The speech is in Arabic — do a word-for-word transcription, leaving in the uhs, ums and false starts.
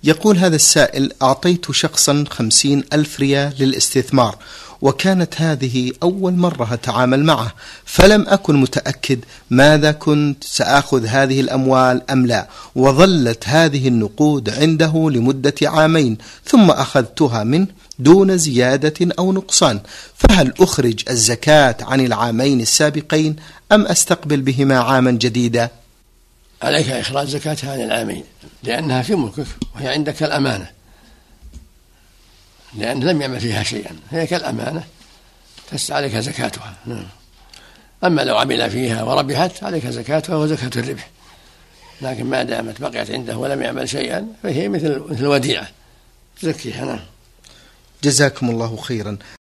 يقول هذا السائل: أعطيت شخصا خمسين ألف ريال للاستثمار، وكانت هذه أول مرة أتعامل معه، فلم أكن متأكد ماذا كنت سأخذ هذه الأموال أم لا، وظلت هذه النقود عنده لمدة عامين ثم أخذتها منه دون زيادة أو نقصان، فهل أخرج الزكاة عن العامين السابقين أم أستقبل بهما عاما جديدا؟ عليك إخراج زكاتها عن العامين، لأنها في ملكك وهي عندك الأمانة، لأن لم يعمل فيها شيئا، هي كالأمانة عليك زكاتها. أما لو عمل فيها وربحت عليك زكاتها وزكاة الربح، لكن ما دامت بقيت عنده ولم يعمل شيئا فهي مثل مثل وديعة تزكيها. جزاكم الله خيرا.